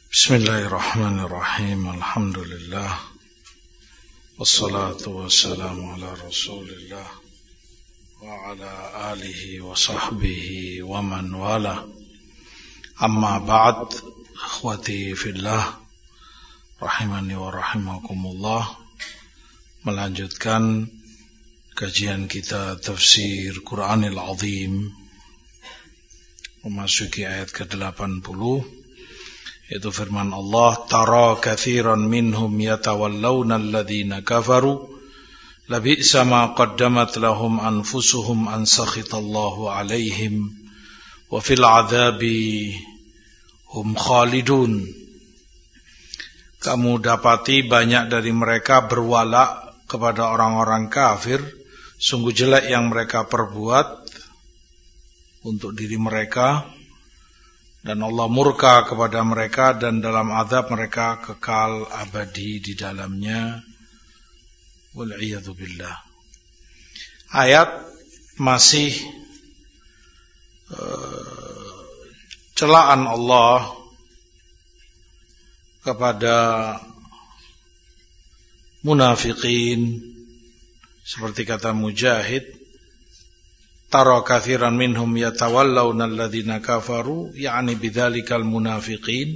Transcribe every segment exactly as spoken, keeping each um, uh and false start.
Bismillahirrahmanirrahim. Alhamdulillah. Wassalatu wassalamu ala Rasulillah wa ala alihi wa sahbihi wa man wala. Amma ba'd, akhwati fillah, rahimani wa rahimakumullah. Melanjutkan kajian kita tafsir Quranil Azim, memasuki ayat ke delapan puluh, yaitu firman Allah, tara katsiran minhum yatawallawna alladhina kafaru labi'sa ma qaddamat lahum anfusuhum an sakhitallahu alaihim wa fil adzabi hum khalidun. Kamu dapati banyak dari mereka berwala kepada orang-orang kafir, sungguh jelek yang mereka perbuat untuk diri mereka, dan Allah murka kepada mereka, dan dalam azab mereka kekal abadi di dalamnya. Wal'iyadzu billah. Ayat masih uh, celaan Allah kepada munafikin, seperti kata Mujahid, tara katsiran minhum yatawallawna alladhina kafaru, yakni bidzalikal munafiqin.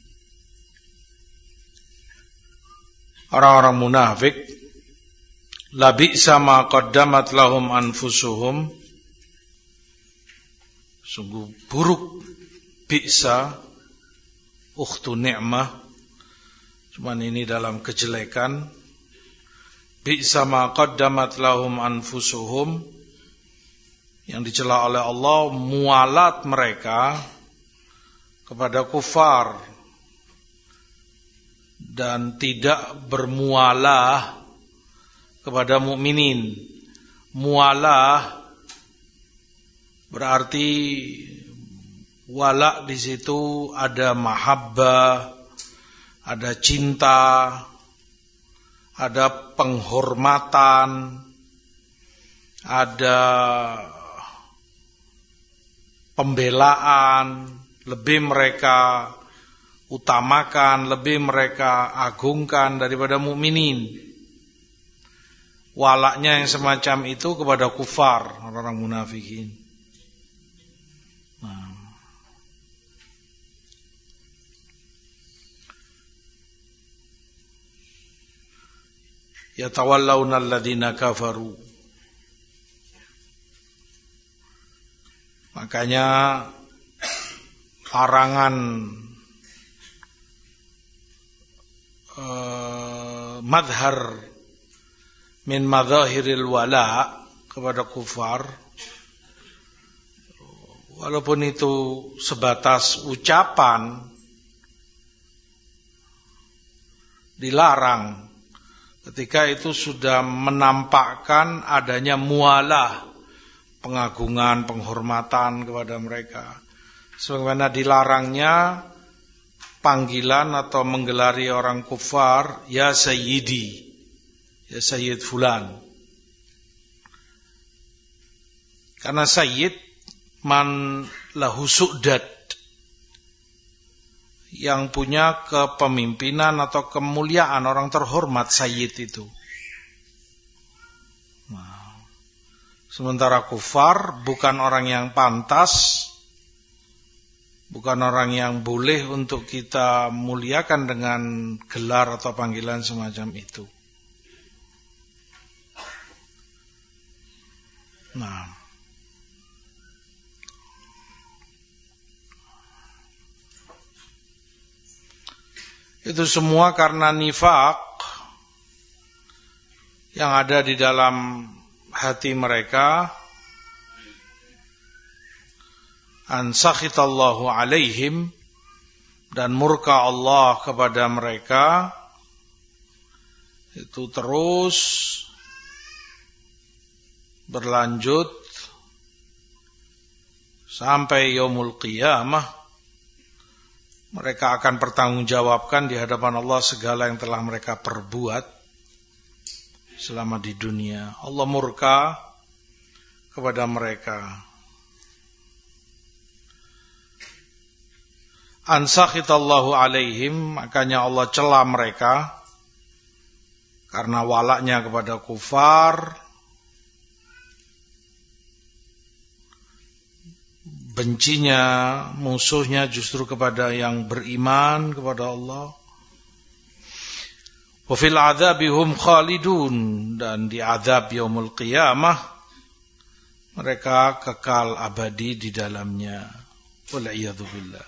Orang-orang munafik, labi'sa ma qaddamat lahum anfusuhum, sungguh buruk. Bi'sa ukhtu ni'mah, cuman ini dalam kejelekan. Bi'sa ma qaddamat lahum anfusuhum, yang dicela oleh Allah, mualat mereka kepada kufar dan tidak bermualah kepada mukminin. Mualah berarti wala di situ ada mahabbah, ada cinta, ada penghormatan, ada pembelaan, lebih mereka utamakan, lebih mereka agungkan daripada mukminin. Walaknya yang semacam itu kepada kufar, orang-orang munafikin. Nah. Yatawallawna alladhina kafaru. Makanya larangan uh, madhar min madhahiril wala kepada kufar, walaupun itu sebatas ucapan, dilarang ketika itu sudah menampakkan adanya mualah, pengagungan, penghormatan kepada mereka. Sebagaimana dilarangnya panggilan atau menggelari orang kufar, ya sayyidi, ya sayyid fulan. Karena sayyid man lahu su'dad, yang punya kepemimpinan atau kemuliaan, orang terhormat, sayyid itu. Sementara kufar bukan orang yang pantas, bukan orang yang boleh untuk kita muliakan dengan gelar atau panggilan semacam itu. Nah, itu semua karena nifaq yang ada di dalam hati mereka, an sakhitallahu alaihim, dan murka Allah kepada mereka, itu terus berlanjut sampai yaumul qiyamah. Mereka akan pertanggungjawabkan di hadapan Allah segala yang telah mereka perbuat selama di dunia. Allah murka kepada mereka. Ansakhitallahu alaihim, makanya Allah cela mereka karena walaknya kepada kufar, bencinya musuhnya justru kepada yang beriman kepada Allah. Wa fil adzabi hum khalidun, dan di azab yaumul qiyamah mereka kekal abadi di dalamnya. Wal iyadzu billah.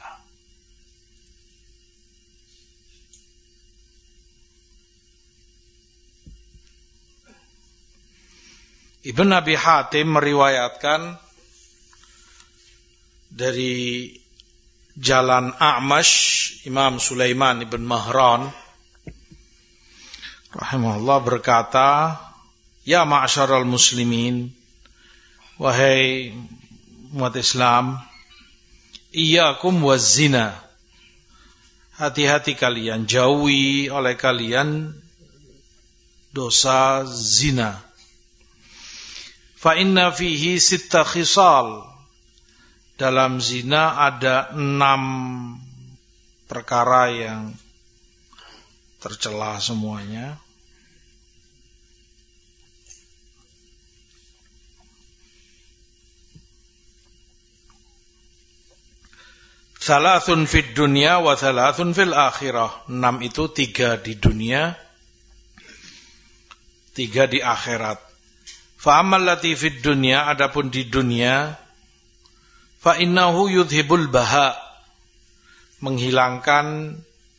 Ibn Abi Hatim meriwayatkan dari jalan A'mash, Imam Sulaiman ibn Mahran rahimahullah berkata, ya ma'asyaral muslimin, wahai umat Islam, iyyakum wazzina, hati-hati kalian, jauhi oleh kalian dosa zina. Fa inna fihi sitta khisal, dalam zina ada enam perkara yang tercela semuanya. Thalathun fid dunya wa thalathun fil akhirah. Enam itu tiga di dunia, tiga di akhirat. Fa ammal lati fid dunya, adapun di dunia, fa innahu yudhibul baha, menghilangkan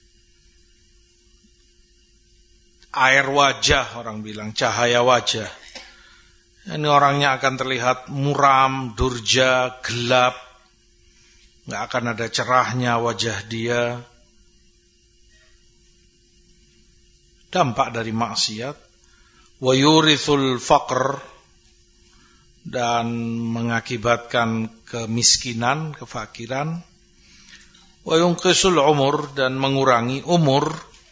air wajah, orang bilang cahaya wajah. Ini orangnya akan terlihat muram, durja, gelap, enggak akan ada cerahnya wajah dia. Dampak dari maksiat. Wa yurithul faqr, dan mengakibatkan kemiskinan, kefakiran. Wa yunqisul umur, dan mengurangi umur.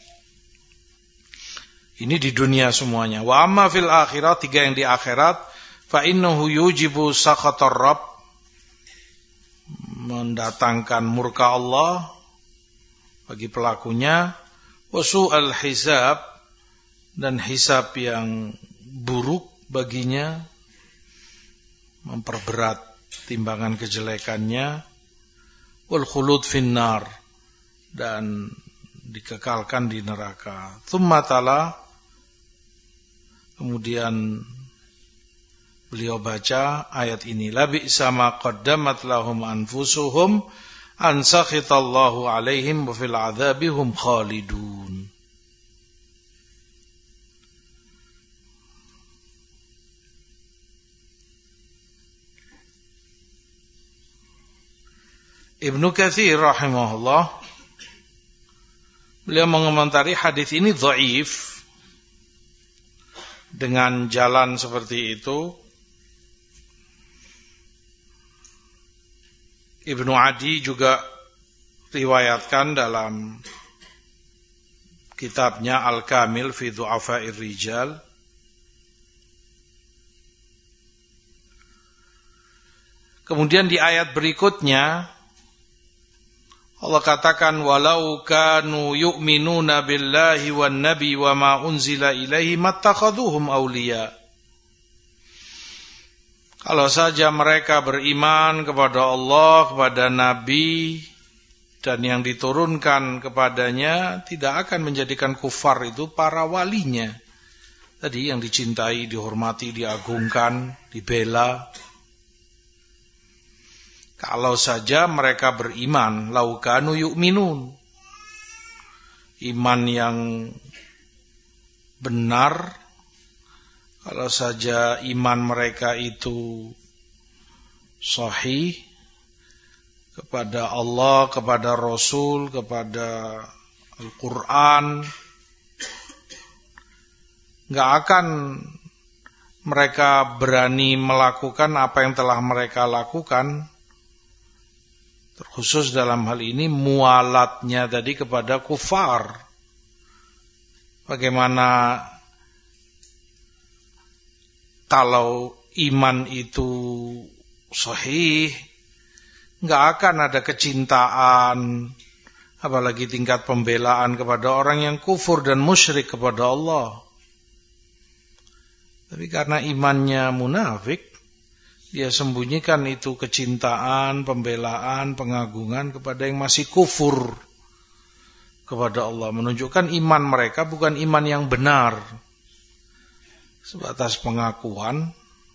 Ini di dunia semuanya. Wa amma fil akhirat, tiga yang di akhirat, fa innahu yujibu sakhatar rabb, mendatangkan murka Allah bagi pelakunya. Wa su'al hisab, dan hisab yang buruk baginya, memperberat timbangan kejelekannya. Wal khulud finnar, dan dikekalkan di neraka. Tsumma tala, kemudian beliau baca ayat ini, la bi'sa ma qaddamat lahum anfusuhum an sakhitallahu alaihim wa fil adzabi hum khalidun. Ibnu Katsir rahimahullah, beliau mengomentari hadis ini dhaif dengan jalan seperti itu. Ibnu Adi juga riwayatkan dalam kitabnya Al-Kamil fi Du'afa'ir Rijal. Kemudian di ayat berikutnya Allah katakan, walau kanu yu'minuna billahi wan nabi wa ma unzila ilaihi mattakhaduhum awliya. Kalau saja mereka beriman kepada Allah, kepada nabi dan yang diturunkan kepadanya, tidak akan menjadikan kufar itu para walinya. Tadi yang dicintai, dihormati, diagungkan, dibela. Kalau saja mereka beriman, laukanu yu'minun, iman yang benar. Kalau saja iman mereka itu sahih kepada Allah, kepada Rasul, kepada Al-Quran, nggak akan mereka berani melakukan apa yang telah mereka lakukan. Terkhusus dalam hal ini mualatnya tadi kepada kufar. Bagaimana kalau iman itu sahih, nggak akan ada kecintaan apalagi tingkat pembelaan kepada orang yang kufur dan musyrik kepada Allah. Tapi karena imannya munafik, dia sembunyikan itu kecintaan, pembelaan, pengagungan kepada yang masih kufur kepada Allah, menunjukkan iman mereka bukan iman yang benar, sebatas pengakuan.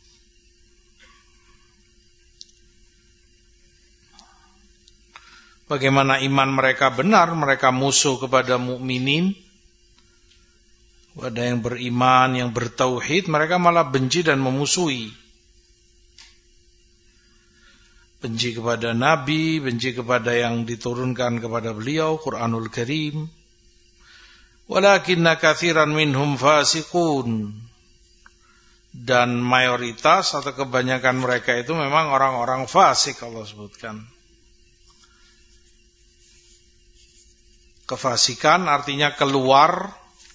Bagaimana iman mereka benar? Mereka musuh kepada mukminin, kepada yang beriman, yang bertauhid, mereka malah benci dan memusuhi. Benci kepada Nabi, benci kepada yang diturunkan kepada beliau, Quranul Karim. Walakinna katsiran minhum fasiqun. Dan mayoritas atau kebanyakan mereka itu memang orang-orang fasik, Allah sebutkan. Kefasikan artinya keluar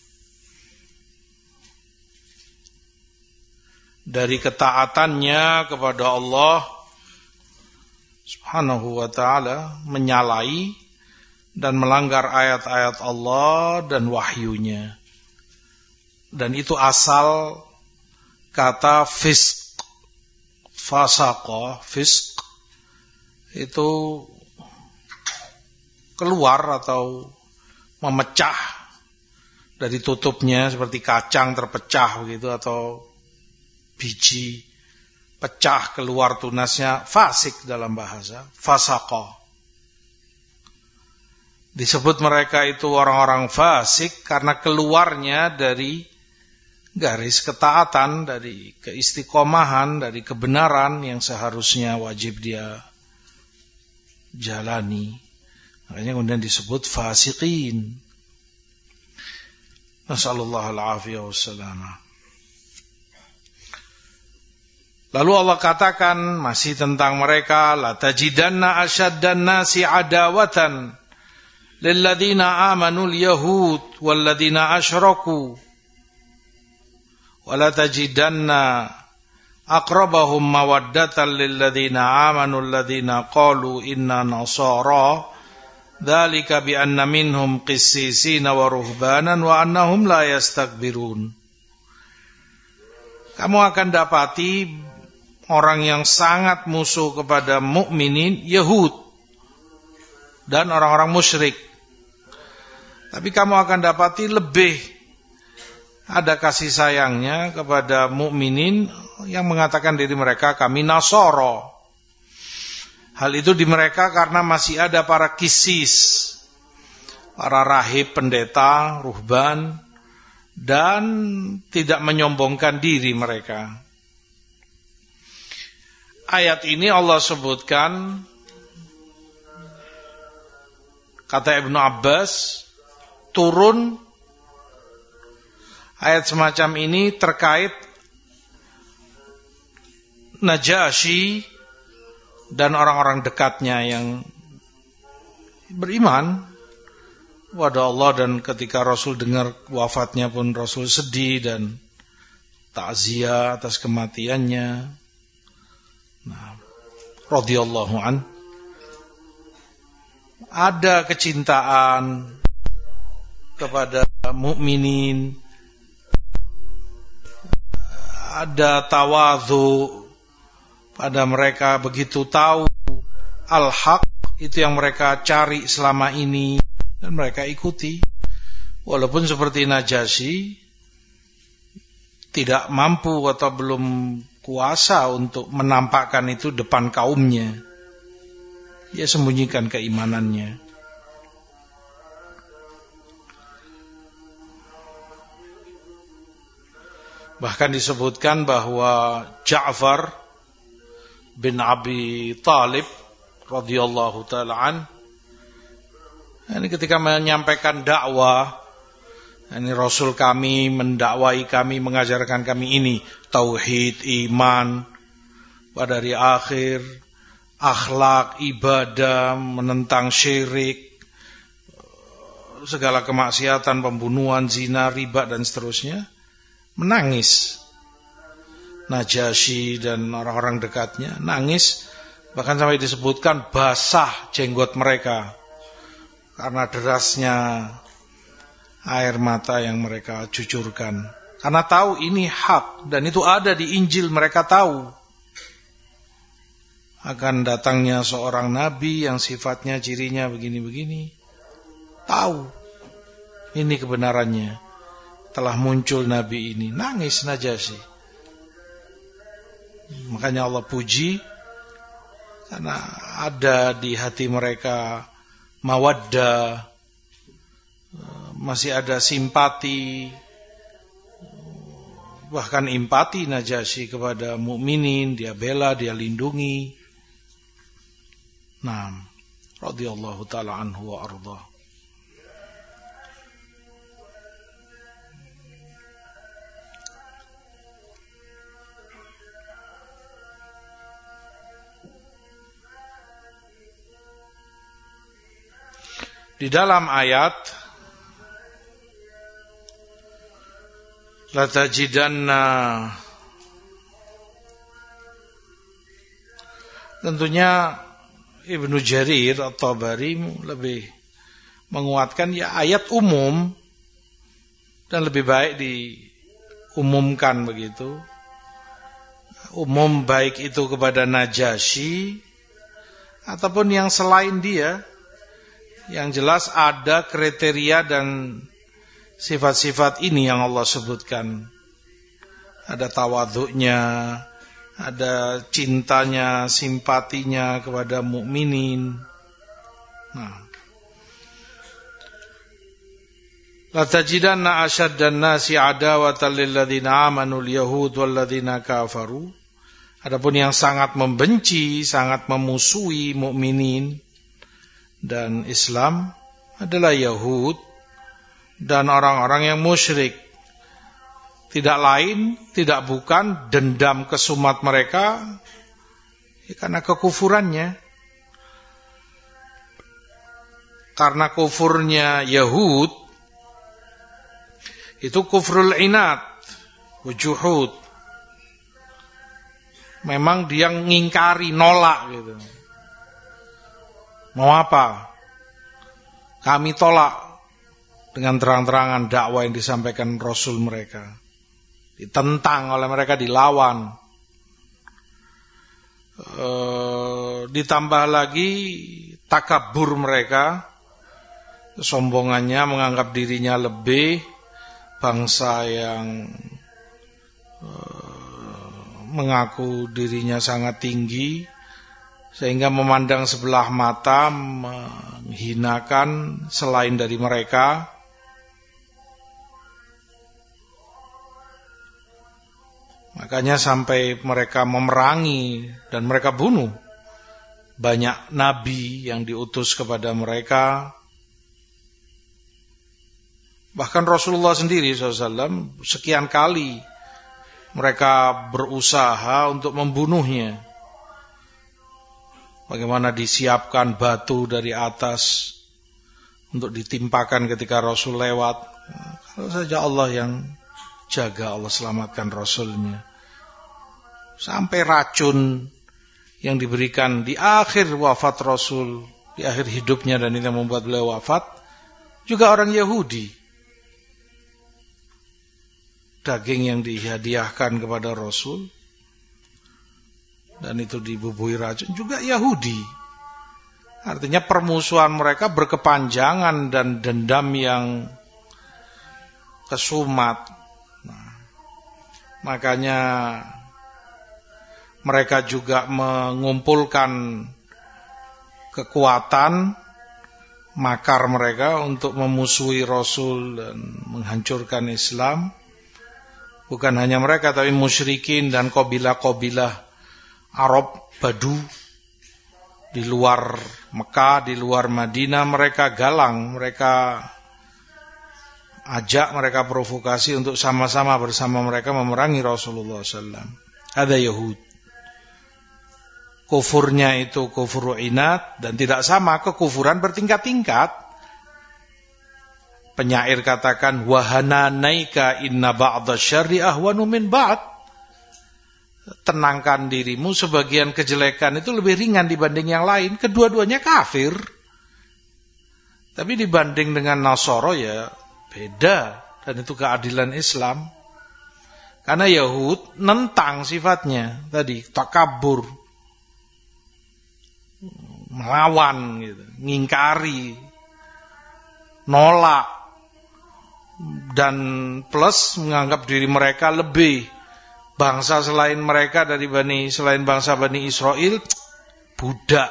dari ketaatannya kepada Allah Subhanahu wa ta'ala, menyalahi dan melanggar ayat-ayat Allah dan wahyunya. Dan itu asal kata fisq, fasaqa, fisq itu keluar atau memecah dari tutupnya, seperti kacang terpecah begitu, atau biji pecah keluar tunasnya, fasik dalam bahasa, fasaqa. Disebut mereka itu orang-orang fasik karena keluarnya dari garis ketaatan, dari keistiqomahan, dari kebenaran yang seharusnya wajib dia jalani. Makanya kemudian disebut fasiqin. Nasallallahu al-afiyah wassalamah. Lalu Allah katakan masih tentang mereka, la tajidanna asyaddan nasi adawatan lilladina amanul yahud walladina asyraku wa la tajidanna aqrabahum mawaddatan lilladina amanul ladina qalu inna nasara dzalika bi anna minhum qissisina wa ruhbanan wa annahum la yastakbirun. Kamu akan dapati orang yang sangat musuh kepada mukminin, Yahud dan orang-orang musyrik. Tapi kamu akan dapati lebih ada kasih sayangnya kepada mukminin yang mengatakan diri mereka kami Nasara. Hal itu di mereka karena masih ada para kisis, para rahib, pendeta, ruhban, dan tidak menyombongkan diri mereka. Ayat ini Allah sebutkan, kata Ibnu Abbas, turun ayat semacam ini terkait Najasyi dan orang-orang dekatnya yang beriman kepada Allah, dan ketika Rasul dengar wafatnya pun Rasul sedih dan takziah atas kematiannya. Nah, radhiyallahu an. Ada kecintaan kepada mukminin, ada tawadhu pada mereka, begitu tahu al-haq itu yang mereka cari selama ini dan mereka ikuti. Walaupun seperti Najasyi tidak mampu atau belum kuasa untuk menampakkan itu depan kaumnya. Dia sembunyikan keimanannya. Bahkan disebutkan bahwa Ja'far bin Abi Talib radhiyallahu ta'ala an, ini ketika menyampaikan dakwah, ini Rasul kami mendakwai kami, mengajarkan kami ini tauhid, iman, pada hari akhir, akhlak, ibadah, menentang syirik, segala kemaksiatan, pembunuhan, zina, riba dan seterusnya. Menangis. Najasyi dan orang-orang dekatnya nangis, bahkan sampai disebutkan basah jenggot mereka karena derasnya air mata yang mereka cucurkan. Karena tahu ini hak dan itu ada di Injil, mereka tahu akan datangnya seorang nabi yang sifatnya cirinya begini-begini. Tahu ini kebenarannya. Telah muncul nabi ini. Nangis Najasyi. Makanya Allah puji karena ada di hati mereka mawaddah, masih ada simpati, bahkan empati Najasyi kepada mukminin, dia bela, dia lindungi. Naam, radhiyallahu taala anhu wa ardhah. Di dalam ayat la tajidanna, tentunya Ibnu Jarir At-Tabari lebih menguatkan ya ayat umum dan lebih baik diumumkan begitu. Umum baik itu kepada Najasyi ataupun yang selain dia. Yang jelas ada kriteria dan sifat-sifat ini yang Allah sebutkan. Ada tawadhu'nya, ada cintanya, simpatinya kepada mukminin. Nah, la tajidanna asyaddan nasi adawatan lil ladzina amanu al yahud wal ladzina kafaru. Adapun yang sangat membenci, sangat memusuhi mukminin dan Islam adalah Yahud dan orang-orang yang musyrik. Tidak lain, tidak bukan dendam kesumat mereka ya, karena kekufurannya. Karena kufurnya Yahud itu kufrul inat, wujuhud. Memang dia ngingkari, nolak gitu. Mau apa? Kami tolak dengan terang-terangan dakwah yang disampaikan Rasul mereka. Ditentang oleh mereka, dilawan. E, ditambah lagi takabur mereka, kesombongannya, menganggap dirinya lebih, bangsa yang e, mengaku dirinya sangat tinggi, sehingga memandang sebelah mata, menghinakan selain dari mereka. Makanya sampai mereka memerangi dan mereka bunuh banyak nabi yang diutus kepada mereka. Bahkan Rasulullah sendiri shallallahu alaihi wasallam sekian kali mereka berusaha untuk membunuhnya. Bagaimana disiapkan batu dari atas untuk ditimpakan ketika Rasul lewat. Kalau saja Allah yang jaga, Allah selamatkan Rasulnya. Sampai racun yang diberikan di akhir wafat Rasul, di akhir hidupnya, dan itu yang membuat beliau wafat, juga orang Yahudi. Daging yang dihadiahkan kepada Rasul dan itu dibubuhi racun juga Yahudi. Artinya permusuhan mereka berkepanjangan dan dendam yang kesumat. Nah, makanya mereka juga mengumpulkan kekuatan makar mereka untuk memusuhi Rasul dan menghancurkan Islam. Bukan hanya mereka, tapi musyrikin dan kabilah-kabilah Arab Badu di luar Mekah, di luar Madinah, mereka galang, mereka ajak, mereka provokasi untuk sama-sama bersama mereka memerangi Rasulullah shallallahu alaihi wasallam. Ada Yahud. Kufurnya itu kufur inat dan tidak sama, kekufuran bertingkat-tingkat. Penyair katakan wahana naika inna ba'da syarri ahwanu min ba'd. Tenangkan dirimu, sebagian kejelekan itu lebih ringan dibanding yang lain. Kedua-duanya kafir. Tapi dibanding dengan Nasara ya beda, dan itu keadilan Islam. Karena Yahud nentang sifatnya tadi, takabur, melawan gitu, ngingkari, nolak, dan plus menganggap diri mereka lebih bangsa selain mereka dari Bani selain bangsa Bani Israel, budak,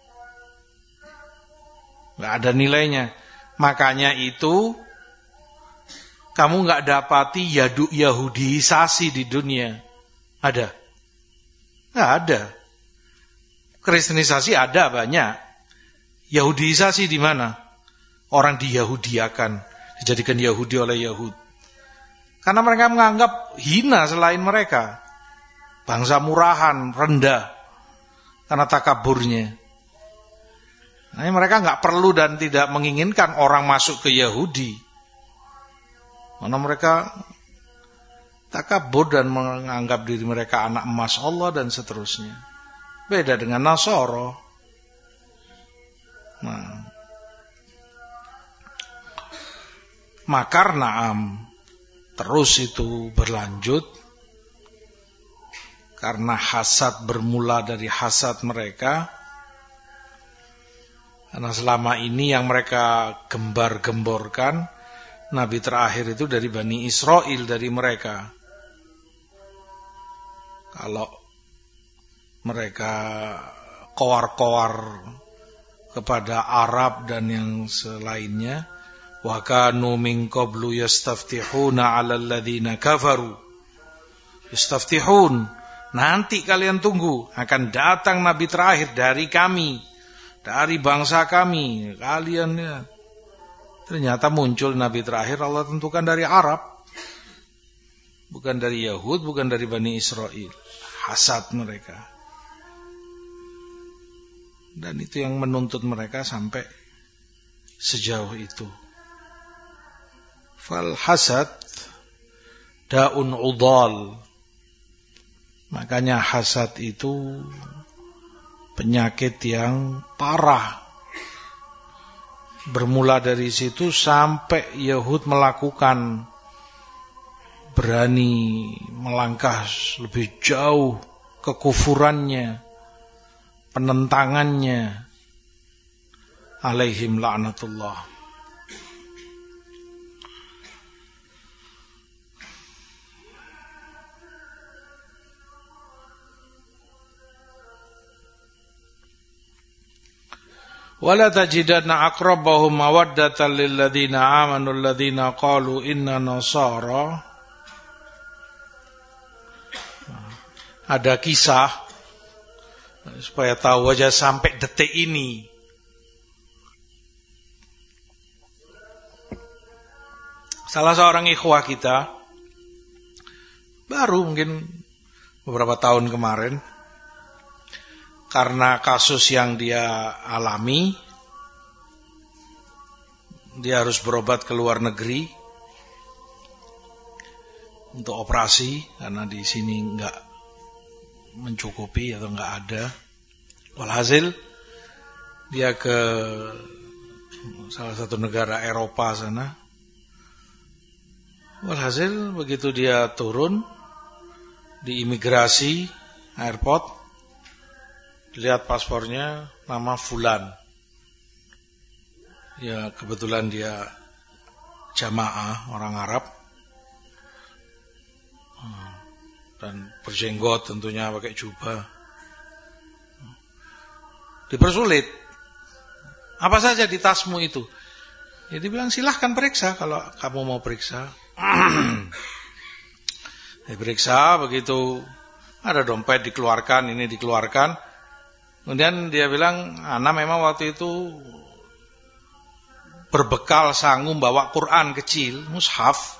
nggak ada nilainya. Makanya itu kamu nggak dapati yadu Yahudiisasi di dunia. Ada? Nggak ada. Kristenisasi ada banyak. Yahudiisasi di mana? Orang diyahudiakan, dijadikan Yahudi oleh Yahud. Karena mereka menganggap hina selain mereka. Bangsa murahan, rendah. Karena takaburnya. Nah, mereka nggak perlu dan tidak menginginkan orang masuk ke Yahudi. Karena mereka takabur dan menganggap diri mereka anak emas Allah dan seterusnya. Beda dengan Nasara. Nah, makar na'am terus itu berlanjut karena hasad bermula dari hasad mereka. Karena selama ini yang mereka gembar-gemborkan, Nabi terakhir itu dari Bani Israel, dari mereka. Kalau mereka kowar-kowar kepada Arab dan yang selainnya, wa kanu min qablu yastaftihuna 'alal ladzina kafaru. Yastaftihun, nanti kalian tunggu, akan datang Nabi terakhir dari kami, dari bangsa kami. Kalian ya. Ternyata muncul Nabi terakhir Allah tentukan dari Arab, bukan dari Yahud, bukan dari Bani Israel. Hasad mereka. Dan itu yang menuntut mereka sampai sejauh itu. Fal hasad daun udal. Makanya hasad itu penyakit yang parah. Bermula dari situ sampai Yahud melakukan, berani melangkah lebih jauh kekufurannya, penentangannya. Alaihim la'natullah. Wala tajidanna aqrabahum mawaddatan lil ladzina amanu alladzina qalu inna nasara. Ada kisah supaya tahu aja sampai detik ini. Salah seorang ikhwah kita baru mungkin beberapa tahun kemarin, karena kasus yang dia alami, dia harus berobat ke luar negeri untuk operasi karena di sini enggak mencukupi atau enggak ada. Walhasil dia ke salah satu negara Eropa sana. Walhasil begitu dia turun di imigrasi airport, lihat paspornya nama Fulan. Ya kebetulan dia jamaah orang Arab dan berjenggot, tentunya pakai jubah. Dipersulit. Apa saja di tasmu itu? Ya dibilang silahkan periksa kalau kamu mau periksa. Diperiksa, begitu ada dompet dikeluarkan, ini dikeluarkan. Kemudian dia bilang, Ana memang waktu itu berbekal sanggup bawa Quran kecil, mushaf,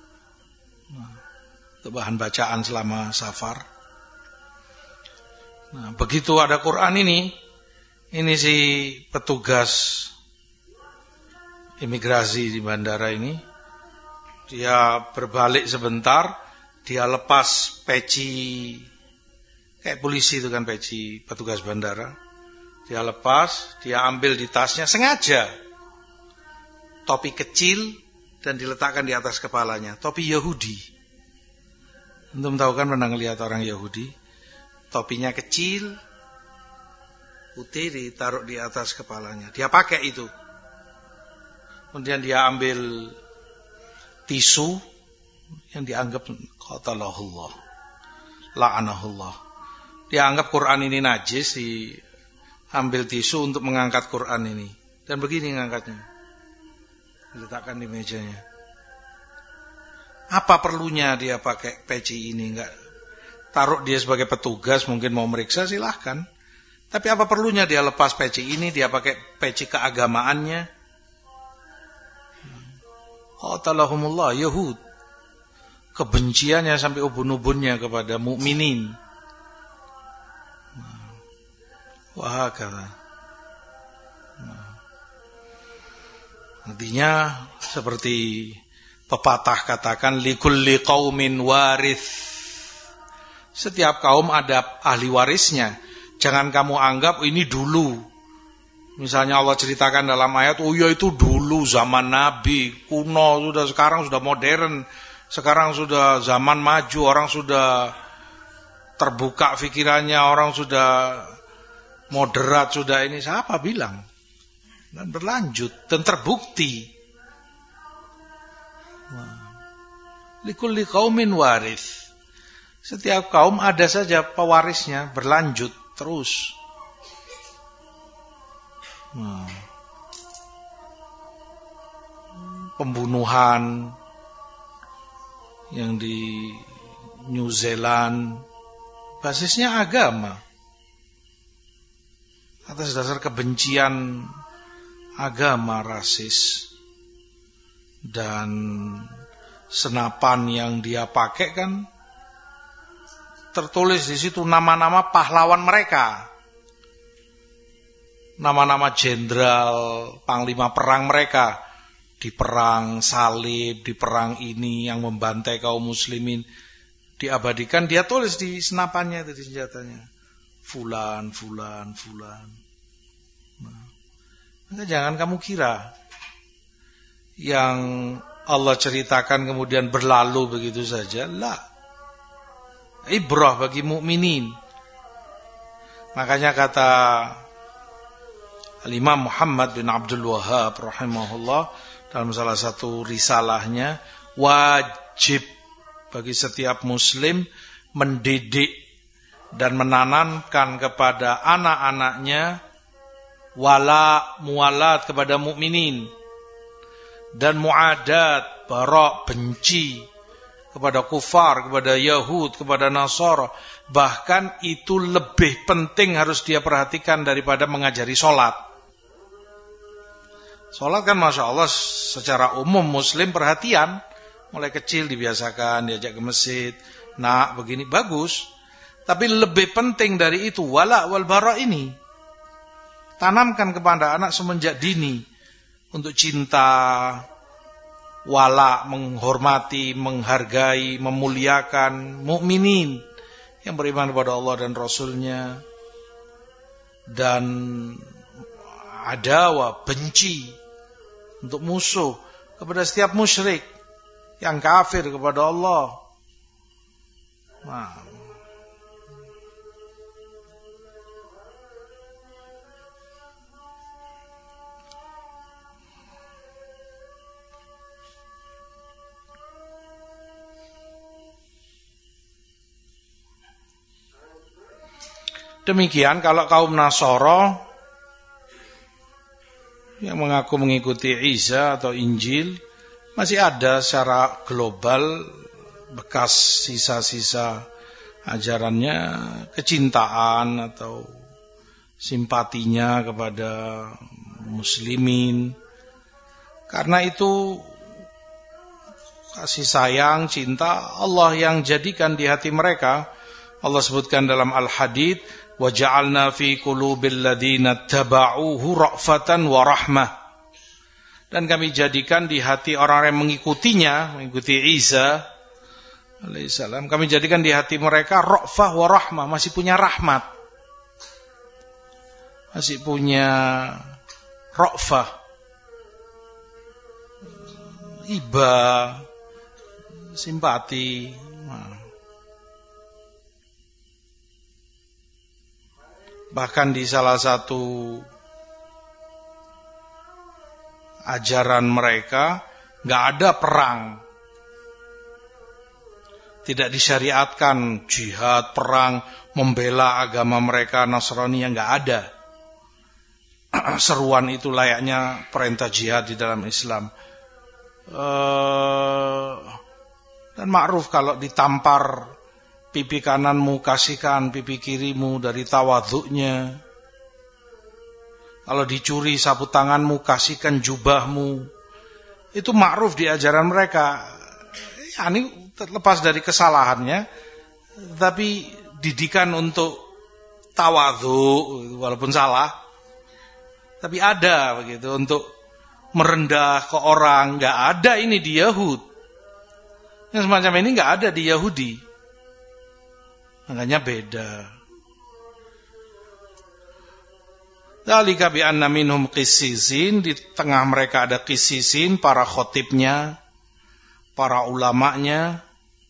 untuk bahan bacaan selama safar. Nah, begitu ada Quran ini, ini si petugas imigrasi di bandara ini, dia berbalik sebentar, dia lepas peci, kayak polisi itu kan peci petugas bandara. Dia lepas, dia ambil di tasnya sengaja. topi kecil dan diletakkan di atas kepalanya. Topi Yahudi. Antum tahu kan, pernah ngelihat orang Yahudi? Topinya kecil, putih, ditaruh di atas kepalanya. Dia pakai itu. Kemudian dia ambil tisu yang dianggap qatalahullah, la'anahullah. Dia anggap Quran ini najis, diambil tisu untuk mengangkat Quran ini. Dan begini ngangkatnya. Diletakkan di mejanya. Apa perlunya dia pakai peci ini? Enggak. Taruh dia sebagai petugas, mungkin mau meriksa, silahkan. Tapi apa perlunya dia lepas peci ini, dia pakai peci keagamaannya? Qatalahumullah, Yahud. Kebenciannya sampai ubun-ubunnya kepada mukminin. Wah, kata. Artinya seperti pepatah katakan, likulli qaumin warith. Setiap kaum ada ahli warisnya. Jangan kamu anggap ini dulu. Misalnya Allah ceritakan dalam ayat, oh ya itu dulu zaman Nabi, kuno, sudah sekarang sudah modern. Sekarang sudah zaman maju, orang sudah terbuka pikirannya, orang sudah moderat, sudah ini. Siapa bilang? Dan berlanjut dan terbukti. Likulli qaumin warith. Setiap kaum ada saja pewarisnya, berlanjut terus. Nah. Pembunuhan yang di New Zealand basisnya agama, atas dasar kebencian agama, rasis. Dan senapan yang dia pakai kan tertulis di situ nama-nama pahlawan mereka, nama-nama jenderal, panglima perang mereka di perang salib, di perang ini yang membantai kaum muslimin, diabadikan, dia tulis di senapannya itu, di senjatanya, fulan, fulan, fulan. Nah, jangan kamu kira yang Allah ceritakan kemudian berlalu begitu saja. La. Ibrah bagi mukminin. Makanya kata Al-Imam Muhammad bin Abdul Wahhab rahimahullah dalam salah satu risalahnya, wajib bagi setiap muslim mendidik dan menanamkan kepada anak-anaknya wala mualat kepada mukminin, dan muadat, bara, benci kepada kufar, kepada Yahud, kepada Nasara. Bahkan itu lebih penting harus dia perhatikan daripada mengajari sholat. Sholat kan Masya Allah secara umum muslim perhatian, mulai kecil dibiasakan, diajak ke masjid, nak begini, bagus. Tapi lebih penting dari itu wala wal bara ini, tanamkan kepada anak semenjak dini untuk cinta, wala, menghormati, menghargai, memuliakan mukminin yang beriman kepada Allah dan Rasulnya, dan adawa, benci untuk musuh kepada setiap musyrik yang kafir kepada Allah. Nah, demikian kalau kaum Nasara yang mengaku mengikuti Isa atau Injil, masih ada secara global bekas sisa-sisa ajarannya, kecintaan atau simpatinya kepada muslimin. Karena itu kasih sayang, cinta Allah yang jadikan di hati mereka. Allah sebutkan dalam Al-Hadid, wa ja'alna fi qulubil ladina taba'uhu ra'fatan wa rahmah. Dan kami jadikan di hati orang yang mengikutinya, mengikuti Isa alaihissalam, kami jadikan di hati mereka ra'fah wa rahmah, masih punya rahmat, masih punya ra'fah, iba, simpati. Nah. Bahkan di salah satu ajaran mereka nggak ada perang, tidak disyariatkan jihad, perang, membela agama mereka Nasrani, yang nggak ada. Seruan itu layaknya perintah jihad di dalam Islam. Uh, dan ma'ruf kalau ditampar pipi kananmu kasihkan pipi kirimu dari tawadhu'nya. Kalau dicuri sapu tanganmu kasihkan jubahmu. Itu ma'ruf di ajaran mereka. Ya, ini terlepas dari kesalahannya, tapi didikan untuk tawadhu walaupun salah. Tapi ada begitu untuk merendah ke orang, enggak ada ini di Yahud. Yang semacam ini enggak ada di Yahudi. Makanya beda. Dzalika bi anna minhum qissisin, di tengah mereka ada qissisin, para khotibnya, para ulamanya,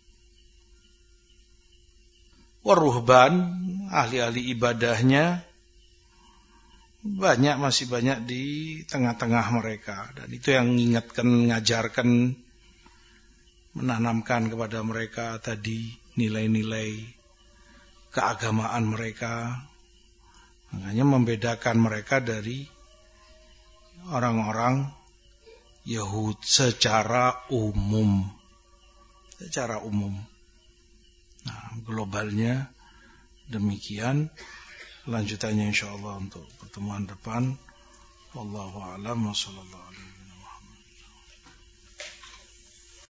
waruhban, ahli-ahli ibadahnya, banyak, masih banyak di tengah-tengah mereka. Dan itu yang mengingatkan, mengajarkan, menanamkan kepada mereka tadi nilai-nilai keagamaan mereka. Makanya membedakan mereka dari orang-orang Yahud secara umum. Secara umum. Nah, globalnya demikian. Lanjutannya insyaallah untuk pertemuan depan. Wallahu a'lam wa sallallahu alaihi